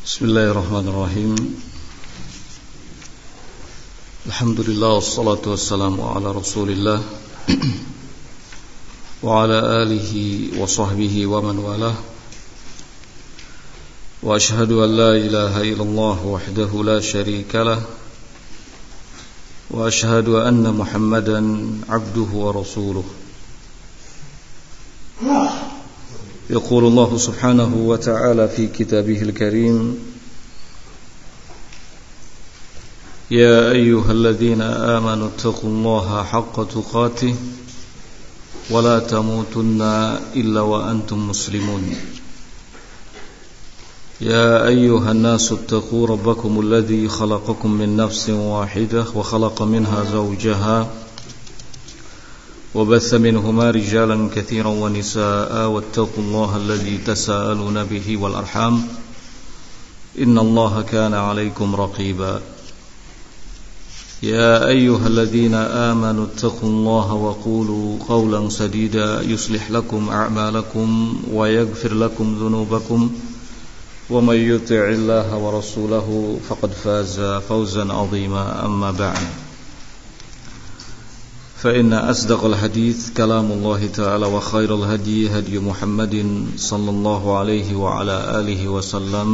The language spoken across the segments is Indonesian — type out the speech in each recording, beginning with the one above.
Bismillahirrahmanirrahim. Alhamdulillah wassalatu wassalamu ala Rasulillah wa ala alihi wa sahbihi wa man walah. Wa ashhadu an la ilaha illallah wahdahu la sharika lah wa ashhadu anna Muhammadan abduhu wa rasuluh. يقول الله سبحانه وتعالى في كتابه الكريم يا أيها الذين آمنوا اتقوا الله حق تقاته ولا تموتن إلا وأنتم مسلمون يا أيها الناس اتقوا ربكم الذي خلقكم من نفس واحدة وخلق منها زوجها وبث منهما رجالا كثيرا ونساء واتقوا الله الذي تساءلون به والأرحام إن الله كان عليكم رقيبا يا أيها الذين آمنوا اتقوا الله وقولوا قولا سديدا يصلح لكم أعمالكم ويغفر لكم ذنوبكم ومن يطع الله ورسوله فقد فاز فوزا عظيما أما بعد فإن أصدق الحديث كلام الله تعالى وخير الهدي هدي محمد صلى الله عليه وعلى آله وسلم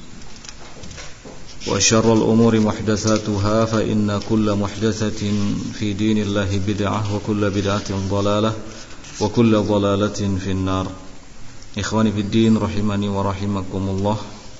وشر الأمور محدثاتها فإن كل محدثة في دين الله بدعة وكل بدعة ضلالة وكل ضلالة في النار. Ikhwani fid din rahimani wa rahimakumullah.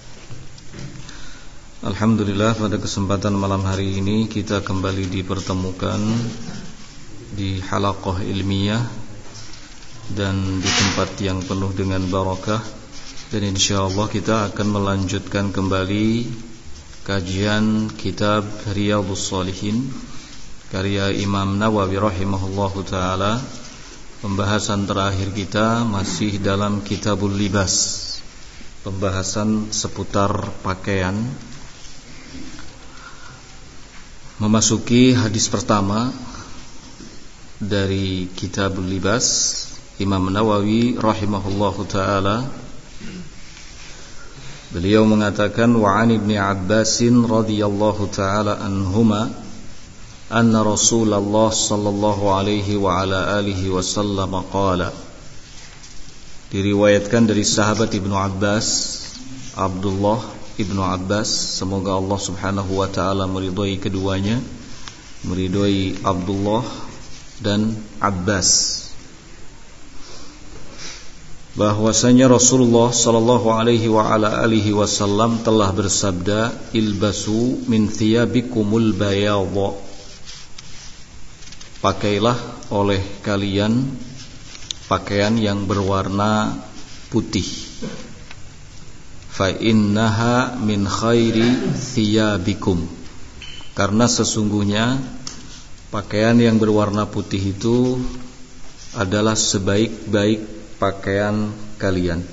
Alhamdulillah, pada kesempatan malam hari ini kita kembali dipertemukan di halaqah ilmiah dan di tempat yang penuh dengan barakah, dan insyaallah kita akan melanjutkan kembali kajian kitab Riyadhus Shalihin karya Imam Nawawi rahimahullahu taala. Pembahasan terakhir kita masih dalam Kitabul Libas, pembahasan seputar pakaian. Memasuki hadis pertama dari Kitabul Libas, Imam Nawawi rahimahullahu taala beliau mengatakan wa 'an Ibnu Abbasin radhiyallahu taala anhuma anna Rasulullah sallallahu alaihi wa ala alihi wasallam qala. Diriwayatkan dari sahabat Ibnu Abbas, Abdullah Ibnu Abbas, semoga Allah Subhanahu wa taala meridhai keduanya, meridhai Abdullah dan Abbas, bahwasanya Rasulullah sallallahu alaihi wa ala alihi wasallam telah bersabda, ilbasu min thiyabikumul bayadha, pakailah oleh kalian pakaian yang berwarna putih, fa innaha min khairi thiyabikum, karena sesungguhnya pakaian yang berwarna putih itu adalah sebaik-baik pakaian kalian.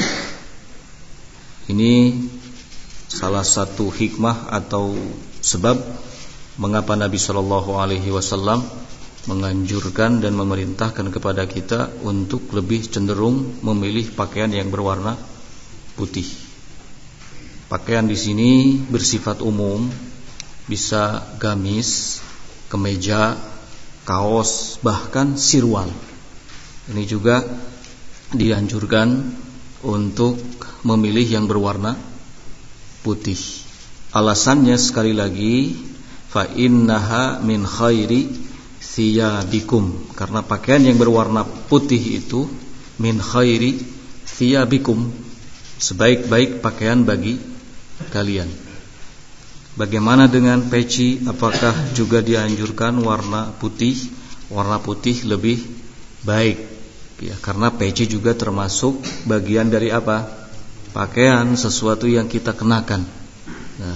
Ini salah satu hikmah atau sebab mengapa Nabi sallallahu alaihi wasallam menganjurkan dan memerintahkan kepada kita untuk lebih cenderung memilih pakaian yang berwarna putih. Pakaian di sini bersifat umum, bisa gamis, kemeja, kaos, bahkan sirwal. Ini juga dianjurkan untuk memilih yang berwarna putih. Alasannya sekali lagi, fa innaha min khairi thiyabikum, karena pakaian yang berwarna putih itu min khairi thiyabikum, sebaik-baik pakaian bagi kalian. Bagaimana dengan peci? Apakah juga dianjurkan warna putih? Warna putih lebih baik, ya, karena peci juga termasuk bagian dari apa? Pakaian, sesuatu yang kita kenakan. Nah,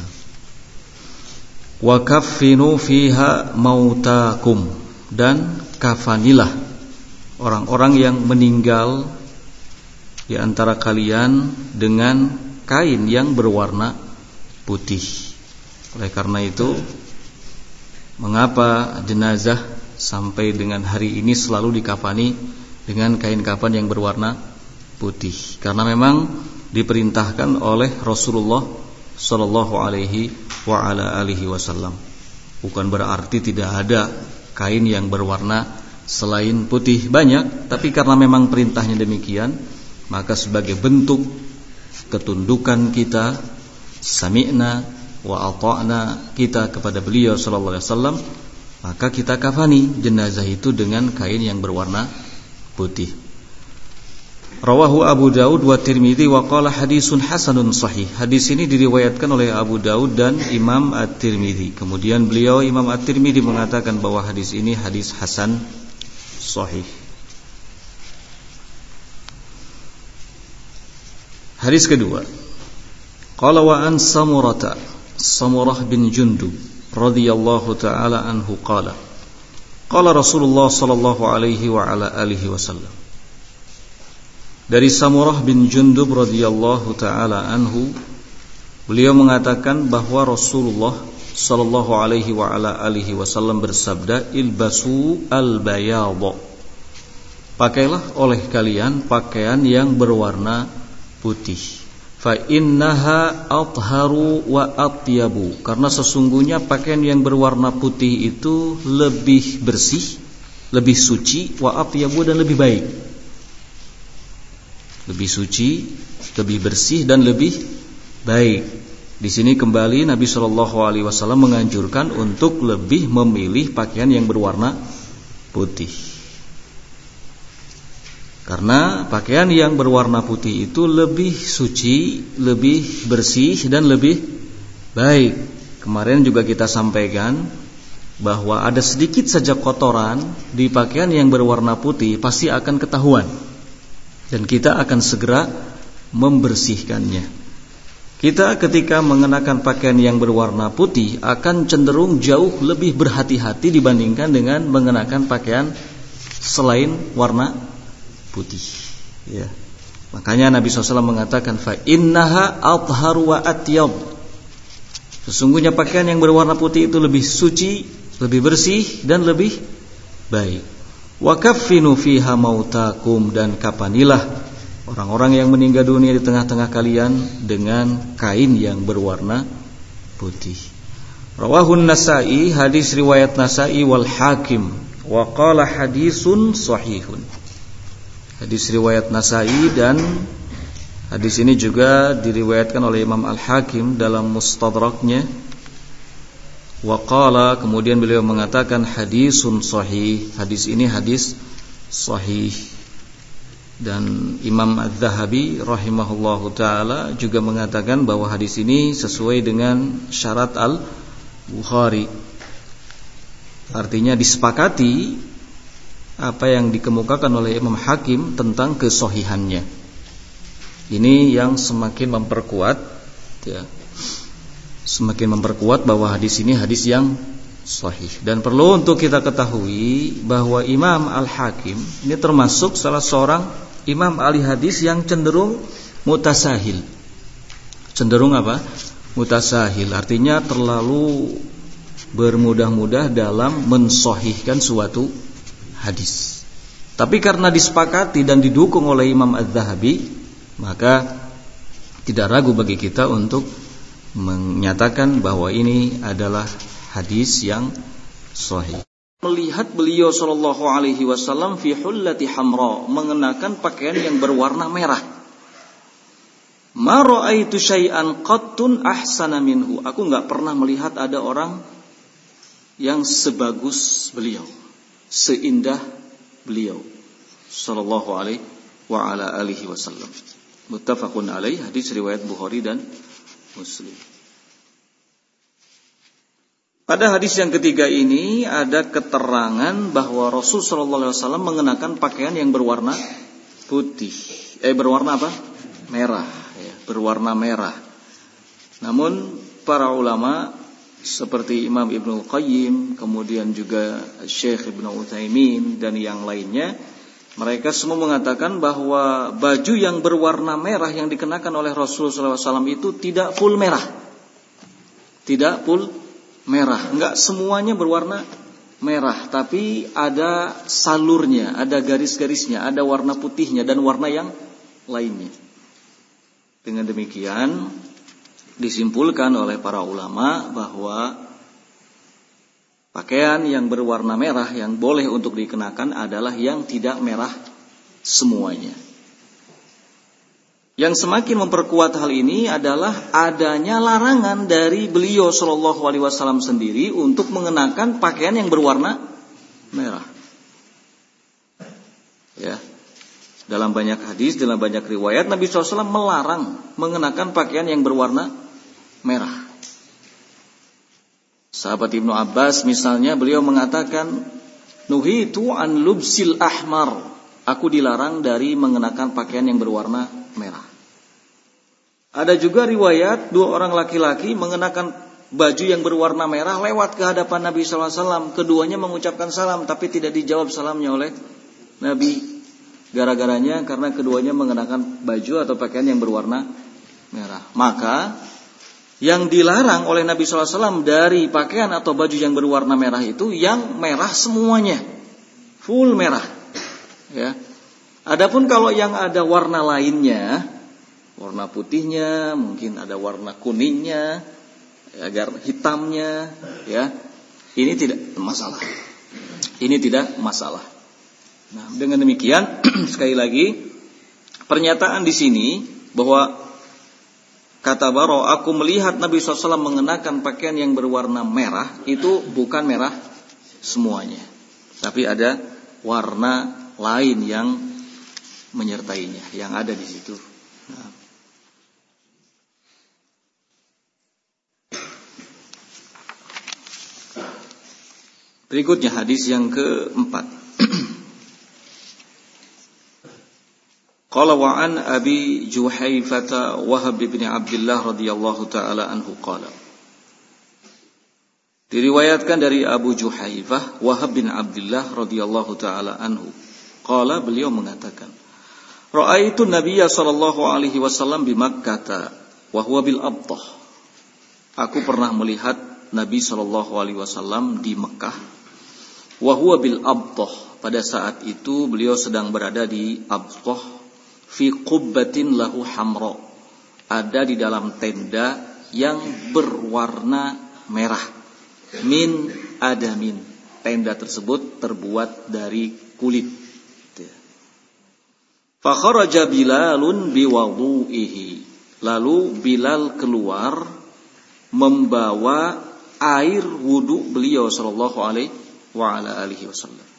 wa kaffinu fiha mautakum, dan kafanilah orang-orang yang meninggal di antara kalian dengan kain yang berwarna putih. Oleh karena itu, mengapa jenazah sampai dengan hari ini selalu dikafani dengan kain kafan yang berwarna putih? Karena memang diperintahkan oleh Rasulullah sallallahu alaihi wa ala alihi wasallam. Bukan berarti tidak ada kain yang berwarna selain putih, banyak, tapi karena memang perintahnya demikian, maka sebagai bentuk ketundukan kita, sami'na wa ata'na kita kepada beliau sallallahu alaihi wasallam, maka kita kafani jenazah itu dengan kain yang berwarna putih. Rawahu Abu Daud wa Tirmidzi wa qala hadisun hasanun sahih. Hadis ini diriwayatkan oleh Abu Daud dan Imam At-Tirmidzi. Kemudian beliau Imam At-Tirmidzi mengatakan bahwa hadis ini hadis hasan sahih. Hadis kedua. Qala wa an Samurah bin Jundub radhiyallahu taala anhu qala Rasulullah sallallahu alaihi wa ala alihi wasallam. Dari Samurah bin Jundub radhiyallahu taala anhu, beliau mengatakan bahwa Rasulullah sallallahu alaihi wa ala alihi wasallam bersabda, ilbasu al-bayadha, pakailah oleh kalian pakaian yang berwarna putih, fa innaha atharu wa atyabu, karena sesungguhnya pakaian yang berwarna putih itu lebih bersih, lebih suci, wa atyabu, dan lebih baik. Lebih suci, lebih bersih, dan lebih baik. Di sini kembali Nabi Shallallahu Alaihi Wasallam menganjurkan untuk lebih memilih pakaian yang berwarna putih, karena pakaian yang berwarna putih itu lebih suci, lebih bersih, dan lebih baik. Kemarin juga kita sampaikan bahwa ada sedikit saja kotoran di pakaian yang berwarna putih pasti akan ketahuan, dan kita akan segera membersihkannya. Kita ketika mengenakan pakaian yang berwarna putih akan cenderung jauh lebih berhati-hati dibandingkan dengan mengenakan pakaian selain warna putih. Ya. Makanya Nabi SAW mengatakan, fa innaha atharu wa atyab, sesungguhnya pakaian yang berwarna putih itu lebih suci, lebih bersih, dan lebih baik. Wa kaffinu fiha mautakum, dan kapanilah orang-orang yang meninggal dunia di tengah-tengah kalian dengan kain yang berwarna putih. Rawahun Nasa'i, hadis riwayat Nasa'i wal Hakim, wa qala hadisun sahihun. Hadis riwayat Nasa'i, dan hadis ini juga diriwayatkan oleh Imam Al-Hakim dalam Mustadraknya. Wa qala, kemudian beliau mengatakan hadisun sahih, hadis ini hadis sahih. Dan Imam Az-Zahabi rahimahullahu taala juga mengatakan bahwa hadis ini sesuai dengan syarat Al-Bukhari. Artinya disepakati apa yang dikemukakan oleh Imam Hakim tentang kesahihannya. Ini yang semakin memperkuat, ya, semakin memperkuat bahwa hadis ini hadis yang sahih. Dan perlu untuk kita ketahui bahwa Imam Al-Hakim ini termasuk salah seorang imam ahli hadis yang cenderung mutasahil. Cenderung apa? Mutasahil, artinya terlalu bermudah-mudah dalam mensahihkan suatu hadis. Tapi karena disepakati dan didukung oleh Imam Az-Zahabi, maka tidak ragu bagi kita untuk menyatakan bahwa ini adalah hadis yang sahih. Melihat beliau sallallahu alaihi wasallam fi hullati hamra, mengenakan pakaian yang berwarna merah. Ma ra'aitu syai'an qattun ahsana minhu. Aku enggak pernah melihat ada orang yang sebagus beliau, seindah beliau sallallahu alaihi wa ala alihi wasallam. Muttafaqun alaih, hadis riwayat Bukhari dan Muslim. Pada hadis yang ketiga ini ada keterangan bahwa Rasul sallallahu alaihi wasallam mengenakan pakaian yang berwarna putih. Berwarna apa? Merah, ya, berwarna merah. Namun para ulama seperti Imam Ibnu Qayyim, kemudian juga Syekh Ibnu Utsaimin dan yang lainnya, mereka semua mengatakan bahwa baju yang berwarna merah yang dikenakan oleh Rasul sallallahu alaihi wasallam itu tidak full merah. Tidak full merah, enggak semuanya berwarna merah, tapi ada salurnya, ada garis-garisnya, ada warna putihnya dan warna yang lainnya. Dengan demikian disimpulkan oleh para ulama bahwa pakaian yang berwarna merah yang boleh untuk dikenakan adalah yang tidak merah semuanya. Yang semakin memperkuat hal ini adalah adanya larangan dari beliau Shallallahu Alaihi Wasallam sendiri untuk mengenakan pakaian yang berwarna merah. Ya, dalam banyak hadis, dalam banyak riwayat Nabi SAW melarang mengenakan pakaian yang berwarna merah. Sahabat Ibnu Abbas misalnya, beliau mengatakan, nuhitu an lubsil ahmar, aku dilarang dari mengenakan pakaian yang berwarna merah. Ada juga riwayat 2 orang laki-laki mengenakan baju yang berwarna merah lewat ke hadapan Nabi SAW. Keduanya mengucapkan salam, tapi tidak dijawab salamnya oleh Nabi. Gara-garanya karena keduanya mengenakan baju atau pakaian yang berwarna merah. Maka yang dilarang oleh Nabi SAW dari pakaian atau baju yang berwarna merah itu yang merah semuanya, full merah. Ya. Adapun kalau yang ada warna lainnya, warna putihnya, mungkin ada warna kuningnya, agar hitamnya, ya, ini tidak masalah. Ini tidak masalah. Nah, dengan demikian sekali lagi pernyataan di sini bahwa kata Baro, aku melihat Nabi SAW mengenakan pakaian yang berwarna merah, itu bukan merah semuanya, tapi ada warna lain yang menyertainya, yang ada di situ. Nah. Berikutnya hadis yang keempat. Qala wa an Abi Juhaifah Wahab bin Abdullah radhiyallahu taala anhu qala. Diriwayatkan dari Abu Juhaifah Wahab bin Abdullah radhiyallahu taala anhu. Qala, beliau mengatakan, ra'aitu Nabiyya sallallahu alaihi wasallam bi Makkah wa huwa bil Abtah. Aku pernah melihat Nabi sallallahu alaihi wasallam di Mekah wa huwa bil Abtah. Pada saat itu beliau sedang berada di Abtah. Fi qubbatin lahu hamra, ada di dalam tenda yang berwarna merah. Min adamin, tenda tersebut terbuat dari kulit. Fa kharaja Bilalun biwudu'ihi, lalu Bilal keluar membawa air wudu beliau sallallahu alaihi wa ala alihi wasallam.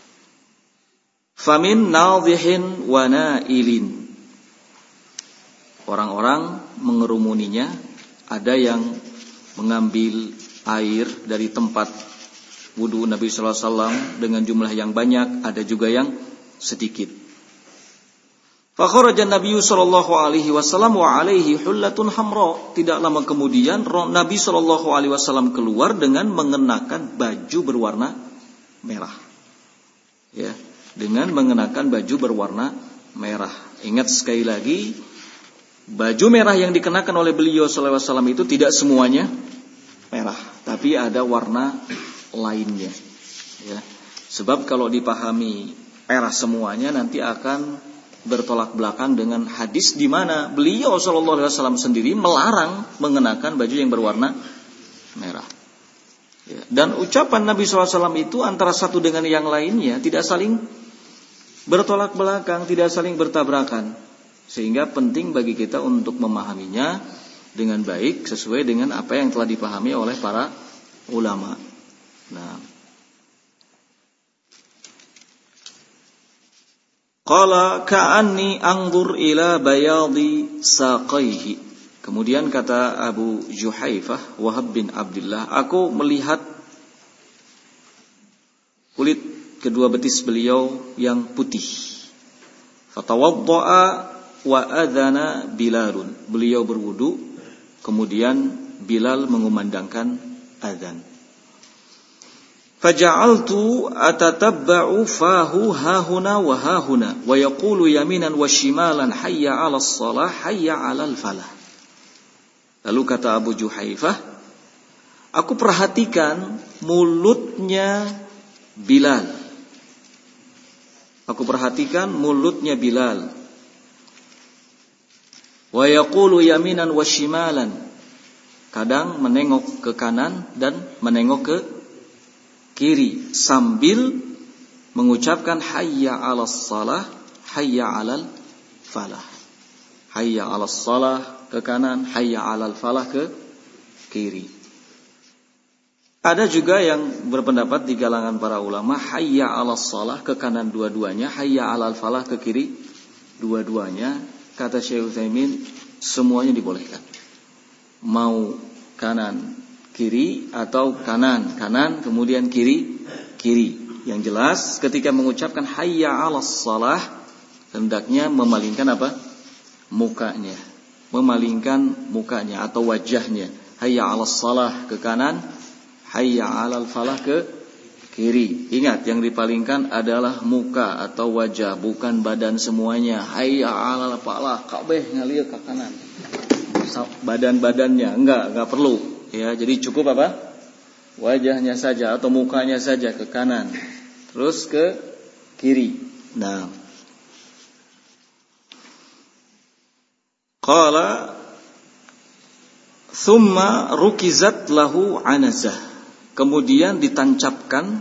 Famin nadhihin wa nailin, orang-orang mengerumuninya, ada yang mengambil air dari tempat wudu Nabi sallallahu alaihi wasallam dengan jumlah yang banyak, ada juga yang sedikit. Fa kharaja Nabi sallallahu alaihi wasallam wa alaihi hullatun hamra. Tidak lama kemudian Nabi sallallahu alaihi wasallam keluar dengan mengenakan baju berwarna merah. Ya, dengan mengenakan baju berwarna merah. Ingat sekali lagi, baju merah yang dikenakan oleh beliau sallallahu alaihi wasallam itu tidak semuanya merah, tapi ada warna lainnya. Ya. Sebab kalau dipahami merah semuanya nanti akan bertolak belakang dengan hadis di mana beliau sallallahu alaihi wasallam sendiri melarang mengenakan baju yang berwarna merah. Ya. Dan ucapan Nabi SAW itu antara satu dengan yang lainnya tidak saling bertolak belakang, tidak saling bertabrakan. Sehingga penting bagi kita untuk memahaminya dengan baik sesuai dengan apa yang telah dipahami oleh para ulama. Nah, qala ka'anni anzur ila bayadi saqaihi. Kemudian kata Abu Juhaifah Wahab bin Abdullah, aku melihat kulit kedua betis beliau yang putih. Fatawadda'a wa adzana Bilalun. Beliau berwudu, kemudian Bilal mengumandangkan adzan. Faja'altu atatabba'u fahu hahuna wa hahuna wa yaqulu yaminan wa shimalan hayya 'alas shalah hayya 'alal falah. Lalu kata Abu Juhaifah, aku perhatikan mulutnya Bilal. Aku perhatikan mulutnya Bilal. Wa yaqulu yaminan wa shimalan. kadang menengok ke kanan dan menengok ke kiri sambil mengucapkan hayya 'alas shalah, hayya 'alal falah. Hayya 'alas shalah ke kanan, hayya 'alal falah ke kiri. Ada juga yang berpendapat di kalangan para ulama hayya 'alas shalah ke kanan dua-duanya, hayya 'alal falah ke kiri dua-duanya. Kata Syekh Utsaimin, semuanya dibolehkan. Mau kanan kiri atau kanan kanan kemudian kiri kiri. Yang jelas ketika mengucapkan hayya 'alas shalah hendaknya memalingkan apa? Mukanya. Memalingkan mukanya atau wajahnya. Hayya 'alas shalah ke kanan, hayya 'alal falah ke kiri. Ingat, yang dipalingkan adalah muka atau wajah, bukan badan semuanya. Hayya 'alal falah, kabeh ngalir ke kanan. Badan-badannya enggak perlu. Ya, jadi cukup apa? Wajahnya saja atau mukanya saja ke kanan. Terus ke kiri. Nah, qala thumma rukizat lahu anazah. Kemudian ditancapkan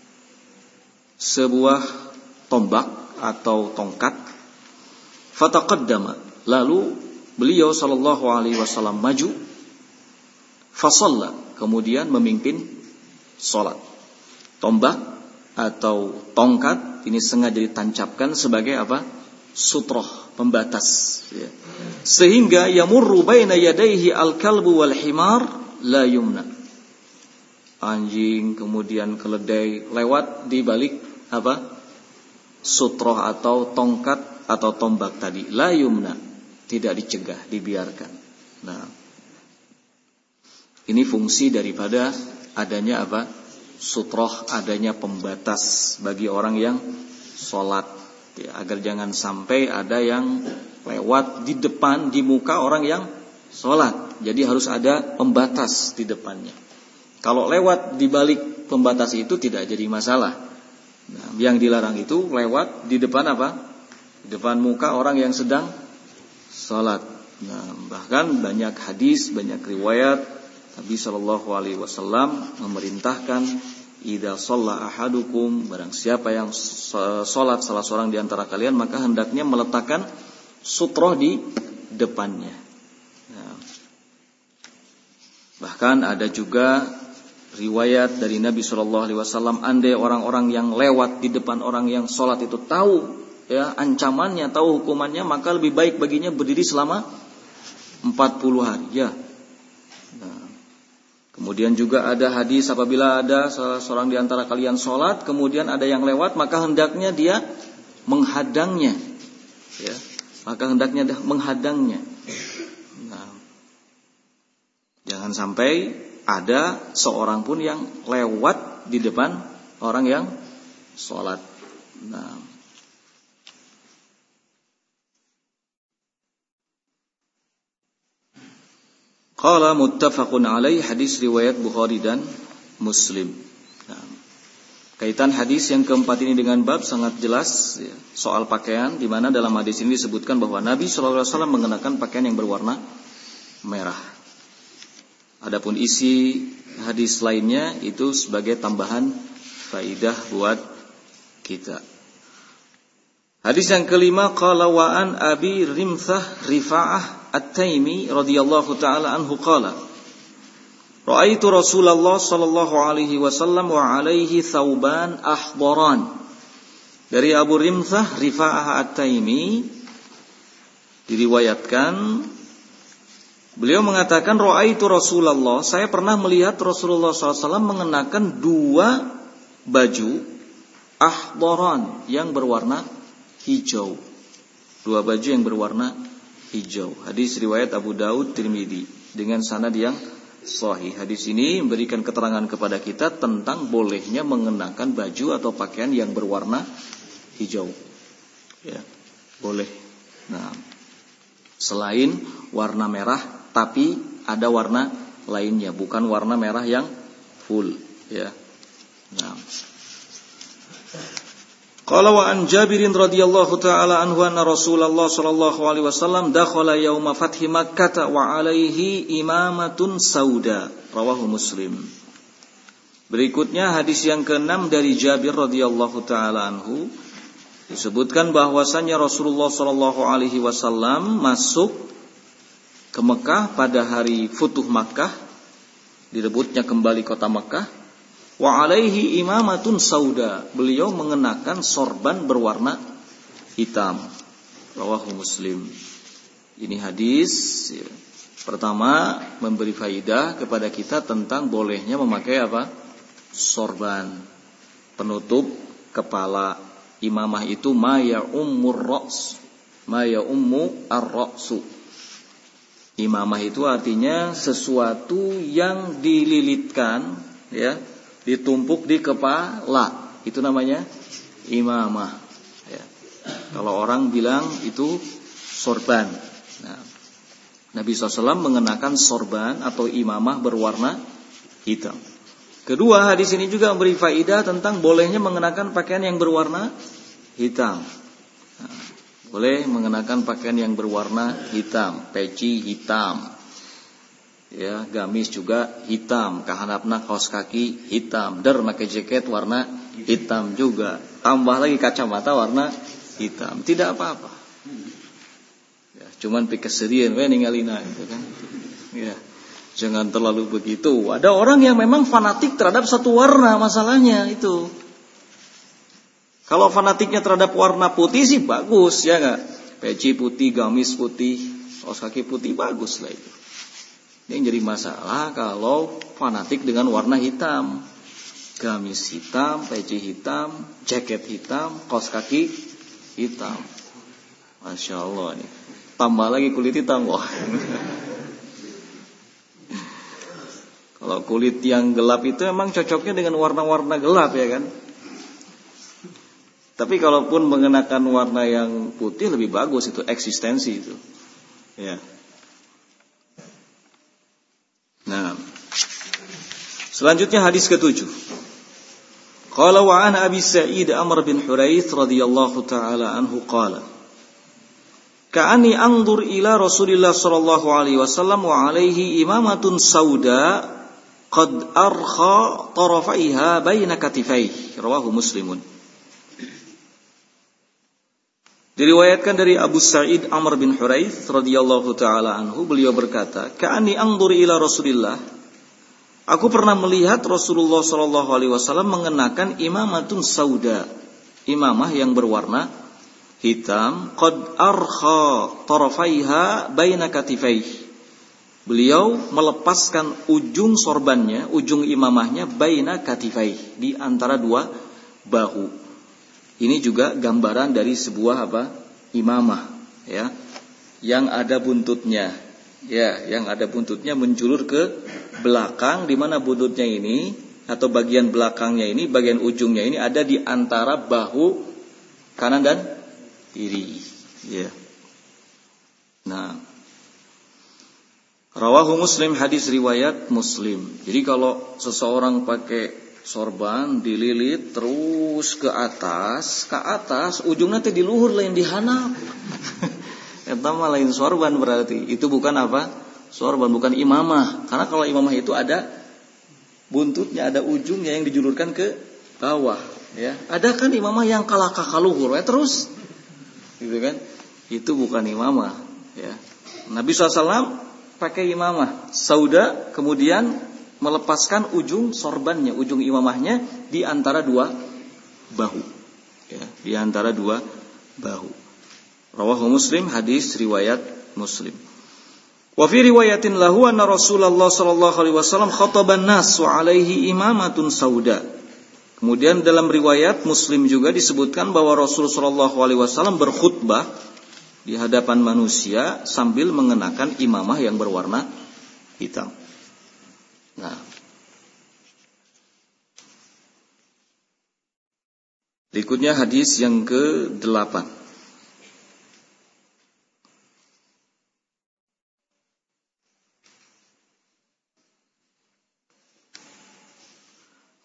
sebuah tombak atau tongkat. Fataqaddama. Lalu beliau sallallahu alaihi wasallam maju. Fasalla. Kemudian memimpin salat. Tombak atau tongkat ini sengaja ditancapkan sebagai apa? Sutroh, pembatas, ya. Sehingga yamurru baina yadayhi al-kalbu wal himar la yumna. Anjing kemudian keledai lewat di balik apa? Sutroh atau tongkat atau tombak tadi, la yumna, tidak dicegah, dibiarkan. Nah, ini fungsi daripada adanya apa? Sutroh, adanya pembatas bagi orang yang sholat, ya, agar jangan sampai ada yang lewat di depan, di muka orang yang sholat. Jadi harus ada pembatas di depannya. Kalau lewat di balik pembatas itu tidak jadi masalah. Nah, yang dilarang itu lewat di depan apa? Di depan muka orang yang sedang sholat. Nah, bahkan banyak hadis, banyak riwayat Nabi sallallahu alaihi wasallam memerintahkan idza shalla ahadukum, barang siapa yang salat salah seorang di antara kalian maka hendaknya meletakkan sutroh di depannya. Nah, bahkan ada juga riwayat dari Nabi sallallahu alaihi wasallam, andai orang-orang yang lewat di depan orang yang salat itu tahu ya ancamannya, tahu hukumannya, maka lebih baik baginya berdiri selama 40 hari ya. Nah, kemudian juga ada hadis apabila ada seorang di antara kalian sholat kemudian ada yang lewat maka hendaknya dia menghadangnya, ya, maka hendaknya dia menghadangnya. Nah, jangan sampai ada seorang pun yang lewat di depan orang yang sholat. Nah, qala muttafaqun alaih, hadis riwayat Bukhari dan Muslim. Nah, kaitan hadis yang keempat ini dengan bab sangat jelas ya, soal pakaian, di mana dalam hadis ini disebutkan bahwa Nabi sallallahu alaihi wasallam mengenakan pakaian yang berwarna merah. Adapun isi hadis lainnya itu sebagai tambahan faidah buat kita. Hadis yang kelima, qala wa an Abi Rimthah Rifa'ah At-Taimi radhiyallahu taala anhu qala ra'aitu Rasulullah sallallahu alaihi wasallam wa alaihi thawban ahdaran. Dari Abu Rimthah Rifa'ah At-Taimi diriwayatkan beliau mengatakan ra'aitu Rasulullah, saya pernah melihat Rasulullah SAW mengenakan dua baju ahdaran yang berwarna hijau. Dua baju yang berwarna hijau. Hadis riwayat Abu Daud Tirmidzi dengan sanad yang sahih. Hadis ini memberikan keterangan kepada kita tentang bolehnya mengenakan baju atau pakaian yang berwarna hijau. Ya, boleh. Nah, selain warna merah tapi ada warna lainnya, bukan warna merah yang full, ya. Nah, Qala wa an Jabirin radhiyallahu ta'ala anhu anna Rasulullah sallallahu alaihi wasallam dakhala yauma fathi Makkah wa alaihi imamatun sauda. Rawahu Muslim. Berikutnya hadis yang ke-6 dari Jabir radhiyallahu ta'ala anhu, disebutkan bahwasannya Rasulullah sallallahu alaihi wasallam masuk ke Mekah pada hari Futuh Makkah, direbutnya kembali kota Mekah. Wa alaihi imamatun sauda, beliau mengenakan sorban berwarna hitam. Rawahu Muslim. Ini hadis pertama memberi faidah kepada kita tentang bolehnya memakai apa? Sorban, penutup kepala. Imamah itu ma ya ummur ra's, ma ya ummu ar-ra'su. Imamah itu artinya sesuatu yang dililitkan, ya, ditumpuk di kepala, itu namanya imamah, ya. Kalau orang bilang itu sorban. Nah, Nabi SAW mengenakan sorban atau imamah berwarna hitam. Kedua, hadis ini juga memberi faidah tentang bolehnya mengenakan pakaian yang berwarna hitam. Nah, boleh mengenakan pakaian yang berwarna hitam, peci hitam, ya, gamis juga hitam, kahanapna kaos kaki hitam, der pakai jaket warna hitam juga, tambah lagi kacamata warna hitam, tidak apa-apa. Ya, cuman pikeserian we ningalina itu kan. Ya, jangan terlalu begitu. Ada orang yang memang fanatik terhadap satu warna, masalahnya itu. Kalau fanatiknya terhadap warna putih sih bagus, ya enggak? Peci putih, gamis putih, kaos kaki putih, bagus lah itu. Yang jadi masalah kalau fanatik dengan warna hitam, gamis hitam, peci hitam, jaket hitam, kaos kaki hitam. Masya Allah nih. Tambah lagi kulit hitam, wah. Kalau kulit yang gelap itu emang cocoknya dengan warna-warna gelap, ya kan? Tapi kalaupun mengenakan warna yang putih lebih bagus, itu eksistensi itu. Ya. Nah, selanjutnya hadis ke-7. Qala wa an Abi Sa'id Amr bin Huraits radhiyallahu taala anhu qala ka'anni anzur ila Rasulillah sallallahu alaihi wasallam wa alaihi imamatun sauda qad arkha tarafaiha baina katifaihi. Rawahu Muslimun. Diriwayatkan dari Abu Sa'id Amr bin Huraits radhiyallahu taala anhu, beliau berkata, "Ka'anni anzur ila Rasulillah." Aku pernah melihat Rasulullah sallallahu alaihi wasallam mengenakan imamatun sauda, imamah yang berwarna hitam, qad arkha tarafaiha baina katifaihi. Beliau melepaskan ujung sorbannya, ujung imamahnya baina katifaihi, di antara dua bahu. Ini juga gambaran dari sebuah apa? Imamah, ya, yang ada buntutnya, ya, yang ada buntutnya menjulur ke belakang, di mana buntutnya ini atau bagian belakangnya ini, bagian ujungnya ini ada di antara bahu kanan dan kiri, ya. Nah, rawahu Muslim, hadis riwayat Muslim. Jadi kalau seseorang pakai sorban dililit terus ke atas, ujungnya teh di luhur lain dihanap. Eta mah lain sorban berarti. Itu bukan apa? Sorban, bukan imamah. Karena kalau imamah itu ada buntutnya, ada ujungnya yang dijulurkan ke bawah, ya. Ada kan imamah yang kalakah luhur, ya terus. Gitu kan? Itu bukan imamah, ya. Nabi SAW pakai imamah sauda, kemudian melepaskan ujung sorbannya, ujung imamahnya di antara dua bahu, ya, di antara dua bahu. Rawahu Muslim, hadis riwayat Muslim. Wa fi riwayatin lahu anna Rasulullah sallallahu alaihi wasallam khataban nas wa alaihi imamatun sauda. Kemudian dalam riwayat Muslim juga disebutkan bahwa Rasul sallallahu alaihi wasallam berkhutbah di hadapan manusia sambil mengenakan imamah yang berwarna hitam. Nah, berikutnya hadis yang ke-8.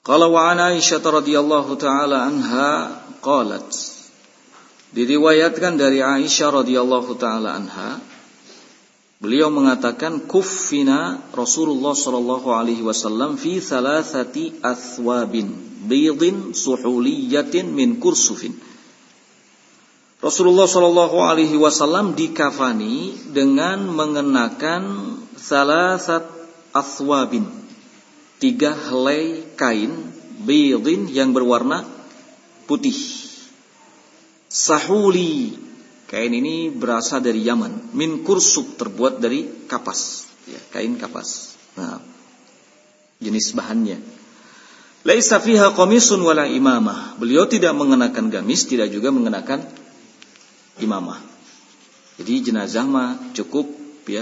Qala wa an Aisyah radhiyallahu taala anha qalat. Diriwayatkan dari Aisyah radhiyallahu taala anha, beliau mengatakan kuffina Rasulullah sallallahu alaihi wasallam fi thalathati athwabin baydin suhuliyatin min kursufin. Rasulullah sallallahu alaihi wasallam dikafani dengan mengenakan thalathat athwabin, 3 helai kain baydin yang berwarna putih. Sahuli, kain ini berasal dari Yaman. Min kursuf, terbuat dari kapas, ya, kain kapas. Nah, jenis bahannya. Laisa fiha qamisun wala imamah. Beliau tidak mengenakan gamis, tidak juga mengenakan imamah. Jadi jenazah mah cukup ya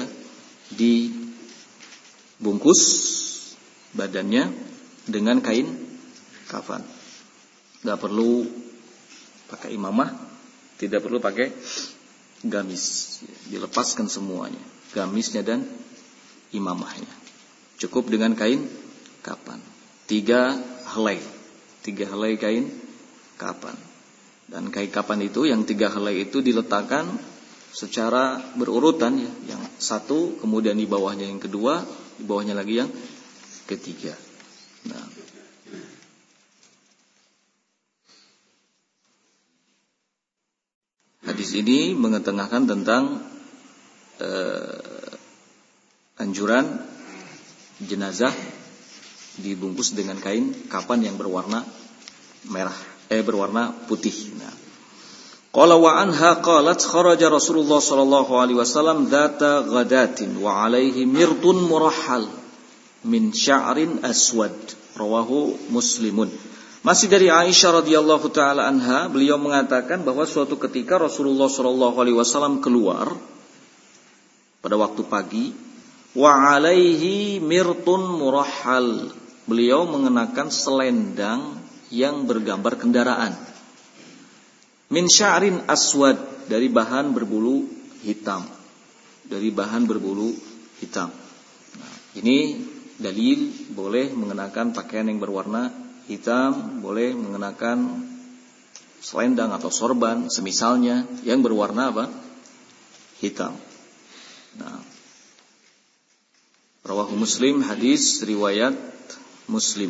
dibungkus badannya dengan kain kafan. Enggak perlu pakai imamah, tidak perlu pakai gamis. Dilepaskan semuanya, gamisnya dan imamahnya. Cukup dengan kain kafan. 3 helai kain kafan. Dan kain kafan itu, yang 3 helai itu diletakkan secara berurutan ya. Yang satu, kemudian di bawahnya yang kedua, di bawahnya lagi yang ketiga. Nah, hadis ini mengetengahkan tentang anjuran jenazah dibungkus dengan kain kafan yang berwarna berwarna putih. Nah, qala wa anha qalat kharaja Rasulullah sallallahu alaihi wasallam dzata ghadatin wa alaihi mirdun murahhal min sya'rin aswad, rawahu Muslimun. Masih dari Aisyah radhiyallahu taala anha, beliau mengatakan bahwa suatu ketika Rasulullah sallallahu alaihi wasallam keluar pada waktu pagi, wa alaihi mirtun murahhal. Beliau mengenakan selendang yang bergambar kendaraan. Min sya'rin aswad, dari bahan berbulu hitam. Nah, ini dalil boleh mengenakan pakaian yang berwarna hitam, boleh mengenakan selendang atau sorban semisalnya yang berwarna apa? Hitam. Nah, rawahu Muslim, hadis riwayat Muslim.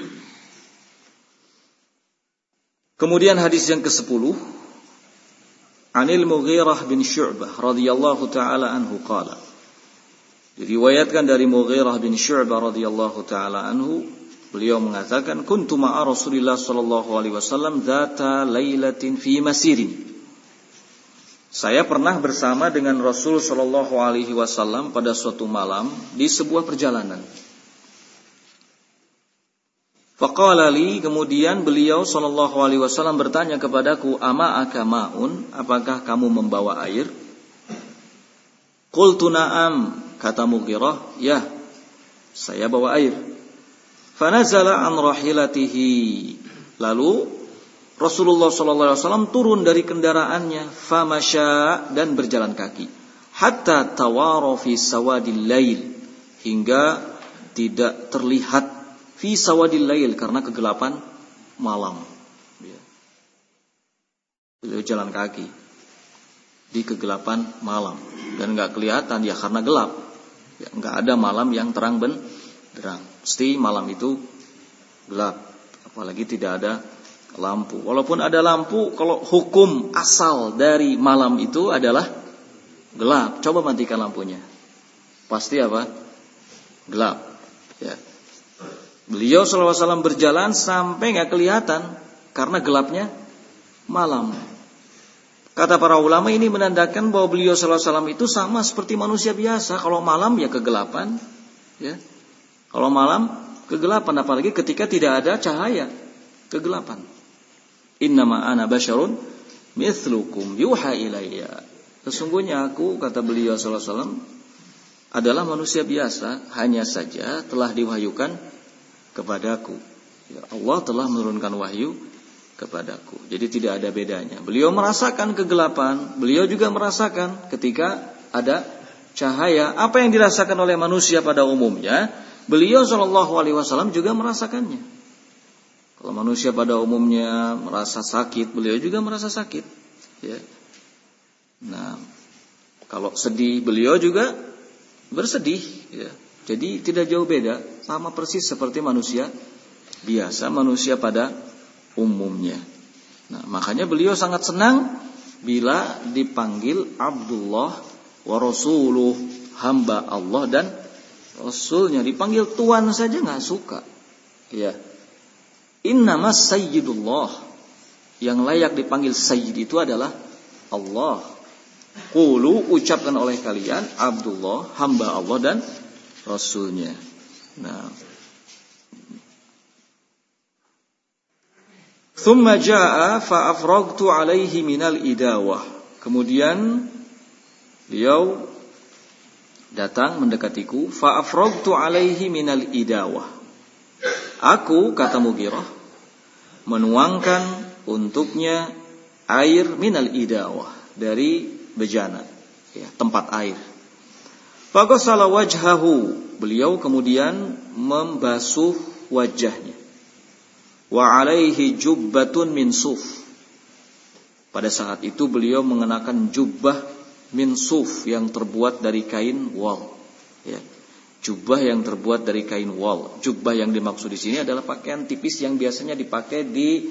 Kemudian hadis yang ke-10, Anil Mughirah bin Syu'bah radhiyallahu taala anhu qala. Diriwayatkan dari Mughirah bin Syu'bah radhiyallahu taala anhu, beliau mengatakan, kuntu ma'a Rasulillah sallallahu alaihi wasallam dzata lailatin fi masirin. Saya pernah bersama dengan Rasul sallallahu alaihi wasallam pada suatu malam di sebuah perjalanan. Faqala li, kemudian beliau sallallahu alaihi wasallam bertanya kepadaku, ama akama'un, apakah kamu membawa air? Qultu na'am, kata Mughirah, ya, saya bawa air. Fanazala an rahilatihi, lalu Rasulullah sallallahu alaihi wasallam turun dari kendaraannya, famasya, dan berjalan kaki, hatta tawara fi sawadil lail, hingga tidak terlihat fi sawadil lail, karena kegelapan malam. Beliau jalan kaki di kegelapan malam dan enggak kelihatan ya karena gelap. Ya, enggak ada malam yang terang benderang. Pasti malam itu gelap, apalagi tidak ada lampu. Walaupun ada lampu, kalau hukum asal dari malam itu adalah gelap. Coba matikan lampunya, pasti apa? Gelap. Ya. Beliau sallallahu alaihi wasallam berjalan sampai enggak kelihatan karena gelapnya malam. Kata para ulama, ini menandakan bahwa beliau sallallahu alaihi wasallam itu sama seperti manusia biasa. Kalau malam ya kegelapan, ya. Kalau malam kegelapan, apalagi ketika tidak ada cahaya, kegelapan. Innama ana basyarun mithlukum yuha ilayya. Sesungguhnya aku, kata beliau sallallahu alaihi wasallam, adalah manusia biasa, hanya saja telah diwahyukan kepadaku. Ya, Allah telah menurunkan wahyu kepadaku. Jadi tidak ada bedanya. Beliau merasakan kegelapan, beliau juga merasakan ketika ada cahaya. Apa yang dirasakan oleh manusia pada umumnya, beliau sallallahu alaihi wasallam juga merasakannya. Kalau manusia pada umumnya merasa sakit, beliau juga merasa sakit. Ya. Nah, kalau sedih, beliau juga bersedih. Ya. Jadi tidak jauh beda, sama persis seperti manusia biasa, manusia pada umumnya. Nah, makanya beliau sangat senang bila dipanggil Abdullah wa Rasuluh, hamba Allah dan Rasulnya. Dipanggil Tuan saja nggak suka. Ya. Innamas sayyidullah, yang layak dipanggil sayyid itu adalah Allah. Qulu, ucapkan oleh kalian, Abdullah, hamba Allah dan Rasulnya. Nah, thumma jaa fa afragtu alaihi minal idawah. Kemudian beliau datang mendekatiku, fa afragtu alaihi minal idawah. Aku, kata Mughirah, menuangkan untuknya air minal idawah, dari bejana, ya, tempat air. Faghasala wajhahu, beliau kemudian membasuh wajahnya. Wa alaihi jubbatun min suf. Pada saat itu beliau mengenakan jubbah min suf yang terbuat dari kain wol. Ya. Jubah yang terbuat dari kain wol. Jubah yang dimaksud di sini adalah pakaian tipis yang biasanya dipakai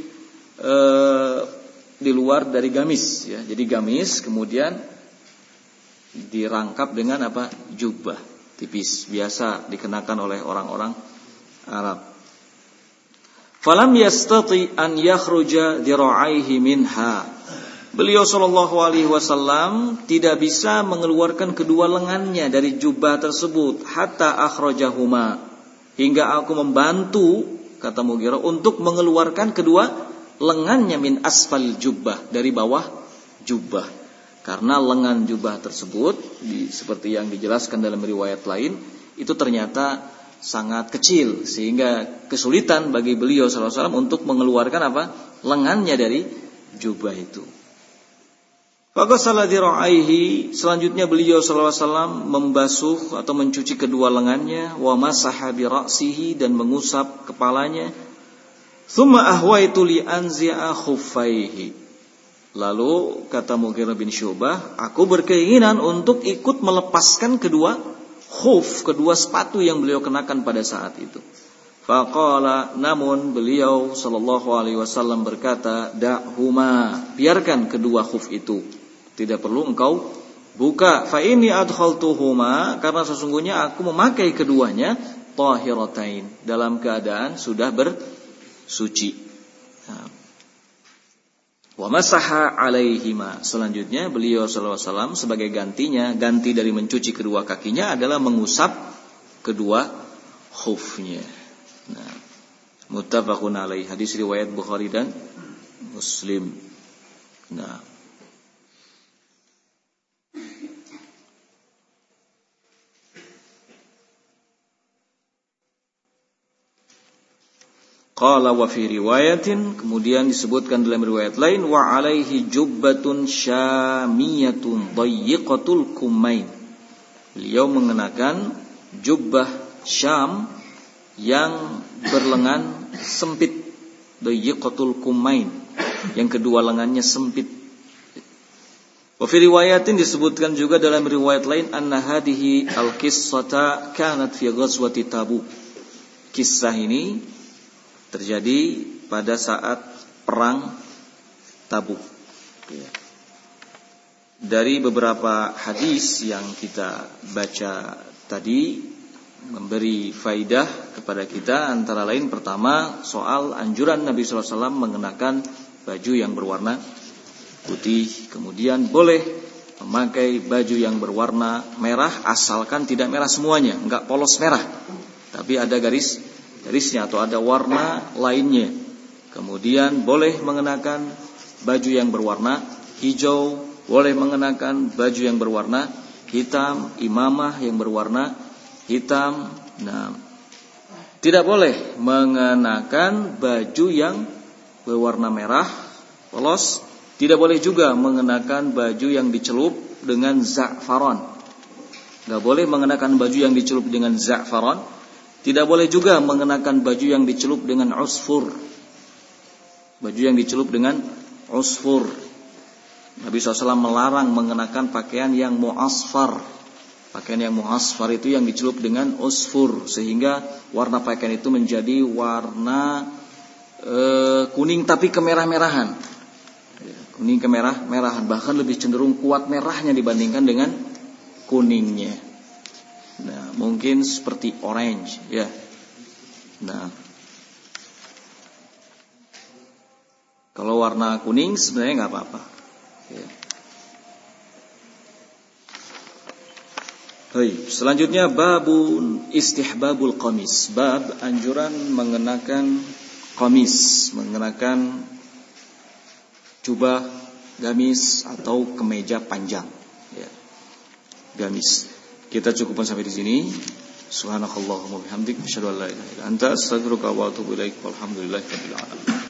di luar dari gamis. Ya. Jadi gamis kemudian dirangkap dengan apa? Jubah tipis, biasa dikenakan oleh orang-orang Arab. Falam yastati an yakhruja dira'aihi minha. Beliau sallallahu alaihi wasallam tidak bisa mengeluarkan kedua lengannya dari jubah tersebut hatta akhrajahuma, hingga aku membantu, kata Mughirah, untuk mengeluarkan kedua lengannya min asfal jubbah, dari bawah jubah. Karena lengan jubah tersebut seperti yang dijelaskan dalam riwayat lain itu ternyata sangat kecil sehingga kesulitan bagi beliau sallallahu alaihi wasallam untuk mengeluarkan apa? Lengannya dari jubah itu. Faghasala dira'aihi, selanjutnya beliau sallallahu alaihi wasallam membasuh atau mencuci kedua lengannya, wa masaha bi ra'sihi, dan mengusap kepalanya. Tsumma ahwaitu li anzi'a khuffaihi. Lalu kata Mughirah bin Syu'bah, aku berkeinginan untuk ikut melepaskan kedua khuf, kedua sepatu yang beliau kenakan pada saat itu. Faqala, namun beliau sallallahu alaihi wasallam berkata, da'huma, biarkan kedua khuf itu, tidak perlu engkau buka. Fa inni adkhaltuhuma, karena sesungguhnya aku memakai keduanya tahiratain, dalam keadaan sudah bersuci. Wa masaha alaihima, selanjutnya beliau sallallahu alaihi wasallam sebagai gantinya, ganti dari mencuci kedua kakinya adalah mengusap kedua khufnya. Nah, muttafaqun alaih, hadis riwayat Bukhari dan Muslim. Nah, qala wa fi riwayatin, kemudian disebutkan dalam riwayat lain, wa alaihi jubbatun syamiyatun dayyiqatul kummain. Beliau mengenakan jubbah Syam yang berlengan sempit, dayyiqatul kummain, yang kedua lengannya sempit. Wa fi riwayatin, disebutkan juga dalam riwayat lain, anna hadhihi al-qissata kanat fi ghazwati Tabuk. Kisah ini terjadi pada saat perang Tabuk. Dari beberapa hadis yang kita baca tadi memberi faidah kepada kita, antara lain pertama soal anjuran Nabi SAW mengenakan baju yang berwarna putih, kemudian boleh memakai baju yang berwarna merah asalkan tidak merah semuanya, enggak polos merah, tapi ada garisnya atau ada warna lainnya. Kemudian boleh mengenakan baju yang berwarna hijau, boleh mengenakan baju yang berwarna hitam, imamah yang berwarna hitam. Nah, tidak boleh mengenakan baju yang berwarna merah polos, tidak boleh juga mengenakan baju yang dicelup dengan za'faron. Enggak boleh mengenakan baju yang dicelup dengan za'faron. Tidak boleh juga mengenakan baju yang dicelup dengan usfur. Baju yang dicelup dengan usfur. Nabi SAW melarang mengenakan pakaian yang mu'asfar. Pakaian yang mu'asfar itu yang dicelup dengan usfur, sehingga warna pakaian itu menjadi warna kuning tapi kemerah-merahan. Kuning kemerah-merahan, bahkan lebih cenderung kuat merahnya dibandingkan dengan kuningnya. Nah, mungkin seperti orange, ya. Nah, kalau warna kuning sebenarnya nggak apa-apa. Ya. Baik, selanjutnya babun istihbabul qamis. Bab anjuran mengenakan qamis, mengenakan jubah, gamis atau kemeja panjang. Ya. Gamis. Kita cukupkan sampai di sini. Subhanakallahumma bihamdik, asyhadu an la ilaha illa anta, astaghfiruka wa atubu ilaik. Walhamdulillahirabbil alamin.